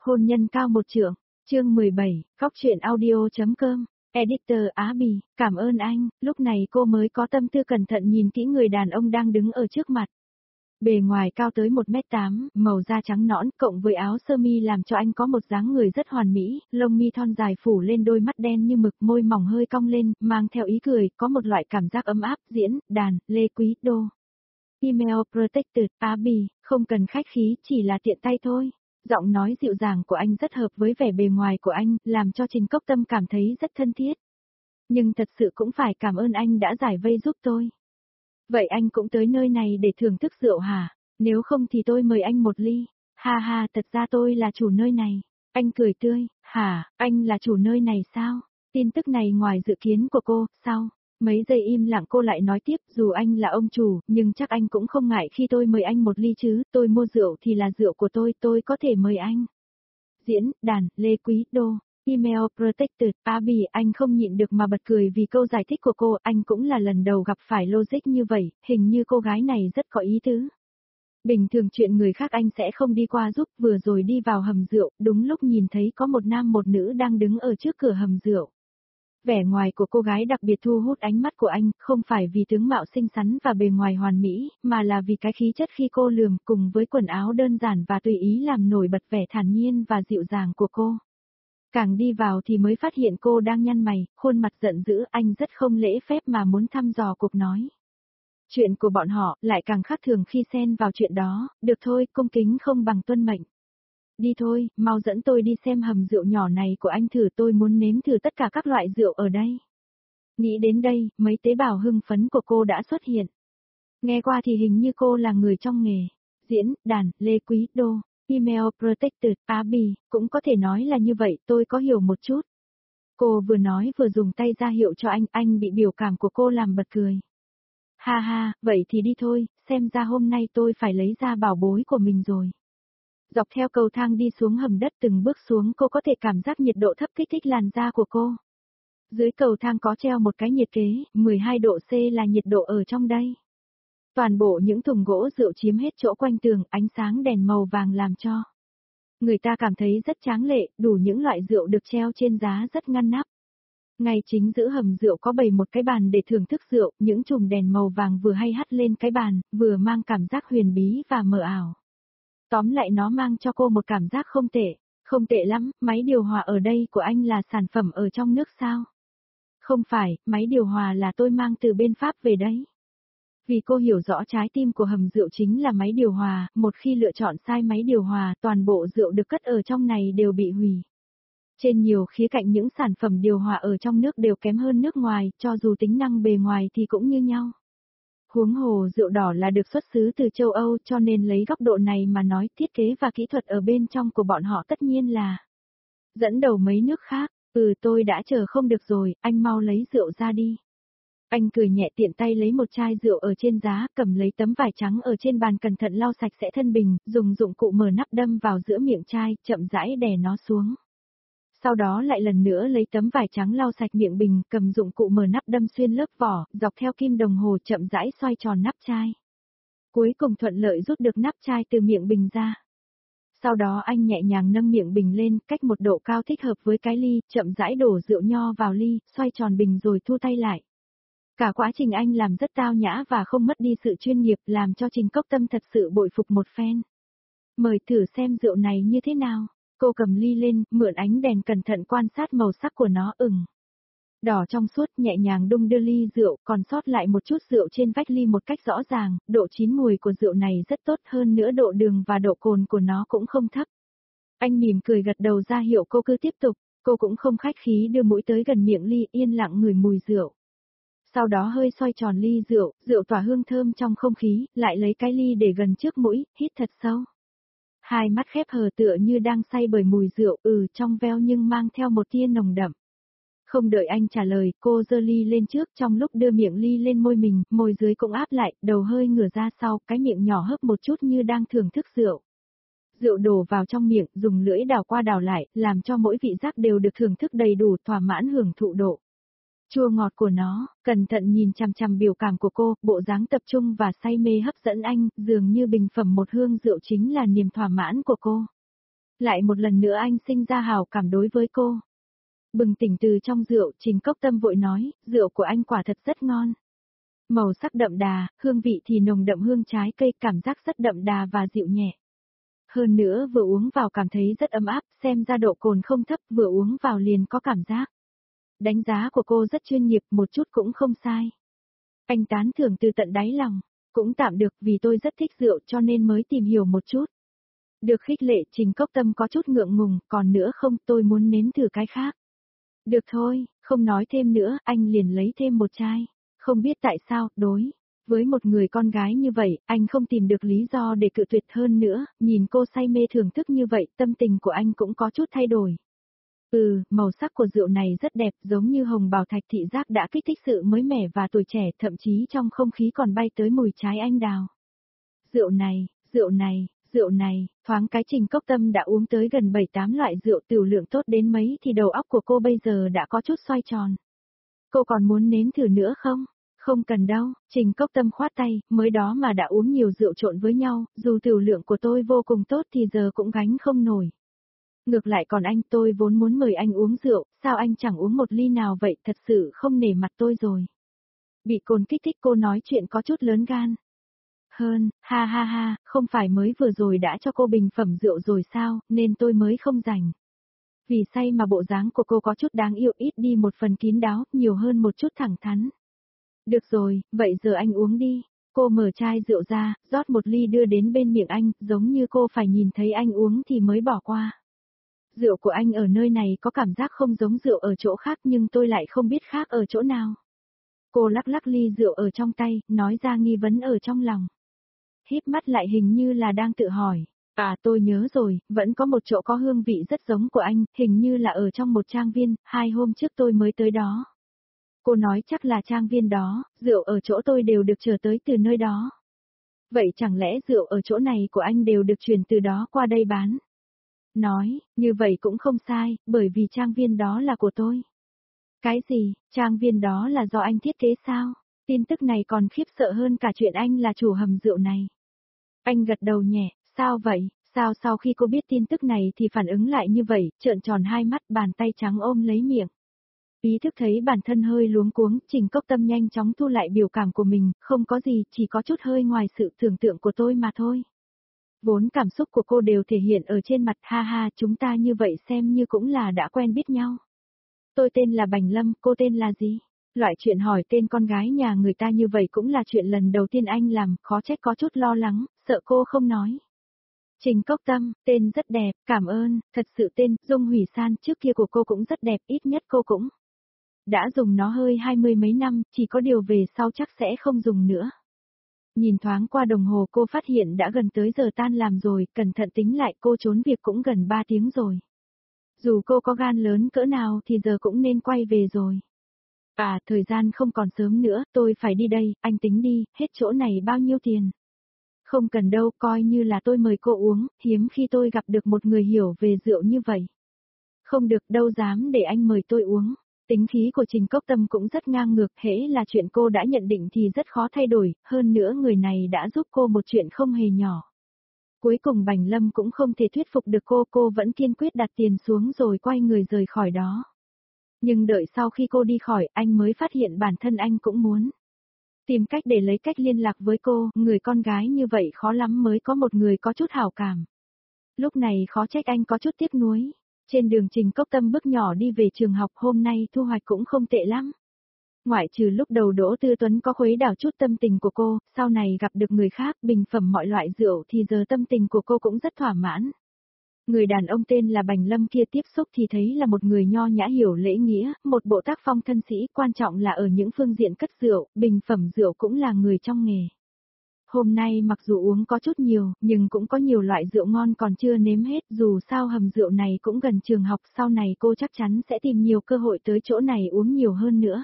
Hôn nhân cao một trượng, chương 17, Cóc truyện audio.com, Editor Á Bì, cảm ơn anh, lúc này cô mới có tâm tư cẩn thận nhìn kỹ người đàn ông đang đứng ở trước mặt. Bề ngoài cao tới 1m8, màu da trắng nõn, cộng với áo sơ mi làm cho anh có một dáng người rất hoàn mỹ, lông mi thon dài phủ lên đôi mắt đen như mực, môi mỏng hơi cong lên, mang theo ý cười, có một loại cảm giác ấm áp, diễn, đàn, Lê Quý Đô. Email Protected, Á Bì, không cần khách khí, chỉ là tiện tay thôi. Giọng nói dịu dàng của anh rất hợp với vẻ bề ngoài của anh, làm cho Trình Cốc Tâm cảm thấy rất thân thiết. Nhưng thật sự cũng phải cảm ơn anh đã giải vây giúp tôi. Vậy anh cũng tới nơi này để thưởng thức rượu hả? Nếu không thì tôi mời anh một ly. Ha ha, thật ra tôi là chủ nơi này. Anh cười tươi, hả, anh là chủ nơi này sao? Tin tức này ngoài dự kiến của cô, sao? Mấy giây im lặng cô lại nói tiếp, dù anh là ông chủ, nhưng chắc anh cũng không ngại khi tôi mời anh một ly chứ, tôi mua rượu thì là rượu của tôi có thể mời anh. Diễn, đàn, Lê Quý Đô. Email Protected, Á Bì, anh không nhịn được mà bật cười vì câu giải thích của cô, anh cũng là lần đầu gặp phải logic như vậy, hình như cô gái này rất có ý tứ. Bình thường chuyện người khác anh sẽ không đi qua giúp, vừa rồi đi vào hầm rượu, đúng lúc nhìn thấy có một nam một nữ đang đứng ở trước cửa hầm rượu. Vẻ ngoài của cô gái đặc biệt thu hút ánh mắt của anh, không phải vì tướng mạo xinh xắn và bề ngoài hoàn mỹ, mà là vì cái khí chất khi cô lườm cùng với quần áo đơn giản và tùy ý làm nổi bật vẻ thản nhiên và dịu dàng của cô. Càng đi vào thì mới phát hiện cô đang nhăn mày, khuôn mặt giận dữ, anh rất không lễ phép mà muốn thăm dò cuộc nói. Chuyện của bọn họ lại càng khác thường khi xen vào chuyện đó, được thôi, cung kính không bằng tuân mệnh. Đi thôi, mau dẫn tôi đi xem hầm rượu nhỏ này của anh thử, tôi muốn nếm thử tất cả các loại rượu ở đây. Nghĩ đến đây, mấy tế bào hưng phấn của cô đã xuất hiện. Nghe qua thì hình như cô là người trong nghề. Diễn, đàn, Lê Quý Đô. Email Protected, Á Bì, cũng có thể nói là như vậy, tôi có hiểu một chút. Cô vừa nói vừa dùng tay ra hiệu cho anh bị biểu cảm của cô làm bật cười. Ha ha, vậy thì đi thôi, xem ra hôm nay tôi phải lấy ra bảo bối của mình rồi. Dọc theo cầu thang đi xuống hầm đất từng bước xuống cô có thể cảm giác nhiệt độ thấp kích thích làn da của cô. Dưới cầu thang có treo một cái nhiệt kế, 12 độ C là nhiệt độ ở trong đây. Toàn bộ những thùng gỗ rượu chiếm hết chỗ quanh tường, ánh sáng đèn màu vàng làm cho người ta cảm thấy rất tráng lệ, đủ những loại rượu được treo trên giá rất ngăn nắp. Ngay chính giữa hầm rượu có bày một cái bàn để thưởng thức rượu, những chùm đèn màu vàng vừa hay hắt lên cái bàn, vừa mang cảm giác huyền bí và mờ ảo. Tóm lại nó mang cho cô một cảm giác không tệ lắm, máy điều hòa ở đây của anh là sản phẩm ở trong nước sao? Không phải, máy điều hòa là tôi mang từ bên Pháp về đấy. Vì cô hiểu rõ trái tim của hầm rượu chính là máy điều hòa, một khi lựa chọn sai máy điều hòa, toàn bộ rượu được cất ở trong này đều bị hủy. Trên nhiều khía cạnh những sản phẩm điều hòa ở trong nước đều kém hơn nước ngoài, cho dù tính năng bề ngoài thì cũng như nhau. Huống hồ rượu đỏ là được xuất xứ từ châu Âu cho nên lấy góc độ này mà nói thiết kế và kỹ thuật ở bên trong của bọn họ tất nhiên là dẫn đầu mấy nước khác. Tôi đã chờ không được rồi, anh mau lấy rượu ra đi. Anh cười nhẹ tiện tay lấy một chai rượu ở trên giá, cầm lấy tấm vải trắng ở trên bàn cẩn thận lau sạch sẽ thân bình, dùng dụng cụ mở nắp đâm vào giữa miệng chai, chậm rãi đè nó xuống. Sau đó lại lần nữa lấy tấm vải trắng lau sạch miệng bình, cầm dụng cụ mở nắp đâm xuyên lớp vỏ, dọc theo kim đồng hồ chậm rãi xoay tròn nắp chai. Cuối cùng thuận lợi rút được nắp chai từ miệng bình ra. Sau đó anh nhẹ nhàng nâng miệng bình lên, cách một độ cao thích hợp với cái ly, chậm rãi đổ rượu nho vào ly, xoay tròn bình rồi thu tay lại. Cả quá trình anh làm rất tao nhã và không mất đi sự chuyên nghiệp, làm cho Trình Cốc Tâm thật sự bội phục một phen. Mời thử xem rượu này như thế nào. Cô cầm ly lên, mượn ánh đèn cẩn thận quan sát màu sắc của nó, đỏ trong suốt, nhẹ nhàng đung đưa ly rượu, còn sót lại một chút rượu trên vách ly một cách rõ ràng, độ chín mùi của rượu này rất tốt, hơn nữa độ đường và độ cồn của nó cũng không thấp. Anh mỉm cười gật đầu ra hiệu cô cứ tiếp tục, cô cũng không khách khí đưa mũi tới gần miệng ly, yên lặng ngửi mùi rượu. Sau đó hơi xoay tròn ly rượu, rượu tỏa hương thơm trong không khí, lại lấy cái ly để gần trước mũi, hít thật sâu. Hai mắt khép hờ tựa như đang say bởi mùi rượu, trong veo nhưng mang theo một tia nồng đậm. Không đợi anh trả lời, cô giơ ly lên trước, trong lúc đưa miệng ly lên môi mình, môi dưới cũng áp lại, đầu hơi ngửa ra sau, cái miệng nhỏ hớp một chút như đang thưởng thức rượu. Rượu đổ vào trong miệng, dùng lưỡi đào qua đào lại, làm cho mỗi vị giác đều được thưởng thức đầy đủ, thỏa mãn hưởng thụ độ chua ngọt của nó. Cẩn thận nhìn chằm chằm biểu cảm của cô, bộ dáng tập trung và say mê hấp dẫn anh, dường như bình phẩm một hương rượu chính là niềm thỏa mãn của cô. Lại một lần nữa anh sinh ra hảo cảm đối với cô. Bừng tỉnh từ trong rượu, Trình Cốc Tâm vội nói, rượu của anh quả thật rất ngon. Màu sắc đậm đà, hương vị thì nồng đậm hương trái cây, cảm giác rất đậm đà và dịu nhẹ. Hơn nữa vừa uống vào cảm thấy rất ấm áp, xem ra độ cồn không thấp, vừa uống vào liền có cảm giác. Đánh giá của cô rất chuyên nghiệp, một chút cũng không sai. Anh tán thưởng từ tận đáy lòng, cũng tạm được vì tôi rất thích rượu cho nên mới tìm hiểu một chút. Được khích lệ, Trình Cốc Tâm có chút ngượng ngùng, còn nữa không, tôi muốn nếm thử cái khác. Được thôi, không nói thêm nữa, anh liền lấy thêm một chai. Không biết tại sao, đối với một người con gái như vậy, anh không tìm được lý do để cự tuyệt hơn nữa, nhìn cô say mê thưởng thức như vậy, tâm tình của anh cũng có chút thay đổi. Màu sắc của rượu này rất đẹp, giống như hồng bào thạch, thị giác đã kích thích sự mới mẻ và tuổi trẻ, thậm chí trong không khí còn bay tới mùi trái anh đào. Rượu này, rượu này, rượu này, thoáng cái Trình Cốc Tâm đã uống tới gần 7-8 loại rượu, tửu lượng tốt đến mấy thì đầu óc của cô bây giờ đã có chút xoay tròn. Cô còn muốn nếm thử nữa không? Không cần đâu, Trình Cốc Tâm khoát tay, mới đó mà đã uống nhiều rượu trộn với nhau, dù tửu lượng của tôi vô cùng tốt thì giờ cũng gánh không nổi. Ngược lại còn anh, tôi vốn muốn mời anh uống rượu, sao anh chẳng uống một ly nào vậy, thật sự không nể mặt tôi rồi. Bị cồn kích thích cô nói chuyện có chút lớn gan. Ha ha ha, không phải mới vừa rồi đã cho cô bình phẩm rượu rồi sao, nên tôi mới không rảnh. Vì say mà bộ dáng của cô có chút đáng yêu, ít đi một phần kín đáo, nhiều hơn một chút thẳng thắn. Được rồi, vậy giờ anh uống đi. Cô mở chai rượu ra, rót một ly đưa đến bên miệng anh, giống như cô phải nhìn thấy anh uống thì mới bỏ qua. Rượu của anh ở nơi này có cảm giác không giống rượu ở chỗ khác nhưng tôi lại không biết khác ở chỗ nào. Cô lắc lắc ly rượu ở trong tay, nói ra nghi vấn ở trong lòng. Híp mắt lại hình như là đang tự hỏi. À tôi nhớ rồi, vẫn có một chỗ có hương vị rất giống của anh, hình như là ở trong một trang viên, 2 hôm trước tôi mới tới đó. Cô nói chắc là trang viên đó, rượu ở chỗ tôi đều được trở tới từ nơi đó. Vậy chẳng lẽ rượu ở chỗ này của anh đều được chuyển từ đó qua đây bán? Nói, như vậy cũng không sai, bởi vì trang viên đó là của tôi. Cái gì, trang viên đó là do anh thiết kế sao? Tin tức này còn khiếp sợ hơn cả chuyện anh là chủ hầm rượu này. Anh gật đầu nhẹ, sao vậy, sao sau khi cô biết tin tức này thì phản ứng lại như vậy, trợn tròn hai mắt, bàn tay trắng ôm lấy miệng. Ý thức thấy bản thân hơi luống cuống, Trình Cốc Tâm nhanh chóng thu lại biểu cảm của mình, không có gì, chỉ có chút hơi ngoài sự tưởng tượng của tôi mà thôi. Vốn cảm xúc của cô đều thể hiện ở trên mặt, ha ha, chúng ta như vậy xem như cũng là đã quen biết nhau. Tôi tên là Bành Lâm, cô tên là gì? Loại chuyện hỏi tên con gái nhà người ta như vậy cũng là chuyện lần đầu tiên anh làm, khó trách có chút lo lắng, sợ cô không nói. Trình Cốc Tâm, tên rất đẹp, cảm ơn, thật sự tên, Dung Hủy San, trước kia của cô cũng rất đẹp, ít nhất cô cũng đã dùng nó hơi 20 mấy năm, chỉ có điều về sau chắc sẽ không dùng nữa. Nhìn thoáng qua đồng hồ cô phát hiện đã gần tới giờ tan làm rồi, cẩn thận tính lại cô trốn việc cũng gần 3 tiếng rồi. Dù cô có gan lớn cỡ nào thì giờ cũng nên quay về rồi. À, thời gian không còn sớm nữa, tôi phải đi đây, anh tính đi, hết chỗ này bao nhiêu tiền? Không cần đâu, coi như là tôi mời cô uống, hiếm khi tôi gặp được một người hiểu về rượu như vậy. Không được đâu dám để anh mời tôi uống. Tính khí của Trình Cốc Tâm cũng rất ngang ngược, hễ là chuyện cô đã nhận định thì rất khó thay đổi, hơn nữa người này đã giúp cô một chuyện không hề nhỏ. Cuối cùng Bành Lâm cũng không thể thuyết phục được cô vẫn kiên quyết đặt tiền xuống rồi quay người rời khỏi đó. Nhưng đợi sau khi cô đi khỏi, anh mới phát hiện bản thân anh cũng muốn tìm cách để lấy cách liên lạc với cô, người con gái như vậy khó lắm mới có một người có chút hảo cảm. Lúc này khó trách anh có chút tiếc nuối. Trên đường Trình Cốc Tâm bước nhỏ đi về trường học, hôm nay thu hoạch cũng không tệ lắm. Ngoại trừ lúc đầu Đỗ Tư Tuấn có khuấy đảo chút tâm tình của cô, sau này gặp được người khác bình phẩm mọi loại rượu thì giờ tâm tình của cô cũng rất thỏa mãn. Người đàn ông tên là Bành Lâm kia tiếp xúc thì thấy là một người nho nhã hiểu lễ nghĩa, một bộ tác phong thân sĩ, quan trọng là ở những phương diện cất rượu, bình phẩm rượu cũng là người trong nghề. Hôm nay mặc dù uống có chút nhiều, nhưng cũng có nhiều loại rượu ngon còn chưa nếm hết, dù sao hầm rượu này cũng gần trường học, sau này cô chắc chắn sẽ tìm nhiều cơ hội tới chỗ này uống nhiều hơn nữa.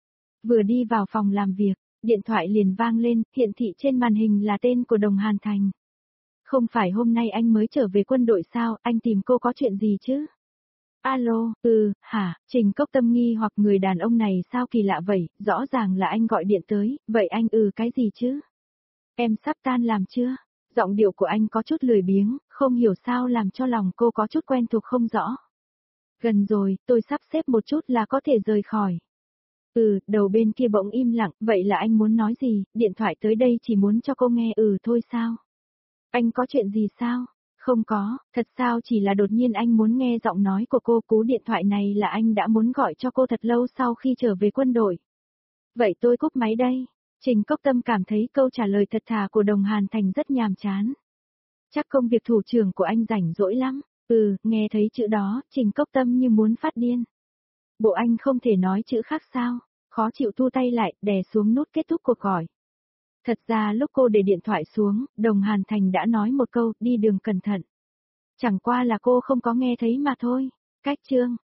Vừa đi vào phòng làm việc, điện thoại liền vang lên, hiển thị trên màn hình là tên của Đồng Hàn Thành. Không phải hôm nay anh mới trở về quân đội sao, anh tìm cô có chuyện gì chứ? Alo, hả, Trình Cốc Tâm nghi hoặc người đàn ông này sao kỳ lạ vậy, rõ ràng là anh gọi điện tới, vậy anh cái gì chứ? Em sắp tan làm chưa? Giọng điệu của anh có chút lười biếng, không hiểu sao làm cho lòng cô có chút quen thuộc không rõ. Gần rồi, tôi sắp xếp một chút là có thể rời khỏi. Đầu bên kia bỗng im lặng, vậy là anh muốn nói gì, điện thoại tới đây chỉ muốn cho cô nghe thôi sao? Anh có chuyện gì sao? Không có, thật sao chỉ là đột nhiên anh muốn nghe giọng nói của cô, cú điện thoại này là anh đã muốn gọi cho cô thật lâu sau khi trở về quân đội. Vậy tôi cúp máy đây. Trình Cốc Tâm cảm thấy câu trả lời thật thà của Đồng Hàn Thành rất nhàm chán. Chắc công việc thủ trưởng của anh rảnh rỗi lắm. Nghe thấy chữ đó, Trình Cốc Tâm như muốn phát điên. Bộ anh không thể nói chữ khác sao? Khó chịu thu tay lại, đè xuống nút kết thúc cuộc gọi. Thật ra lúc cô để điện thoại xuống, Đồng Hàn Thành đã nói một câu, đi đường cẩn thận. Chẳng qua là cô không có nghe thấy mà thôi. Cách chương.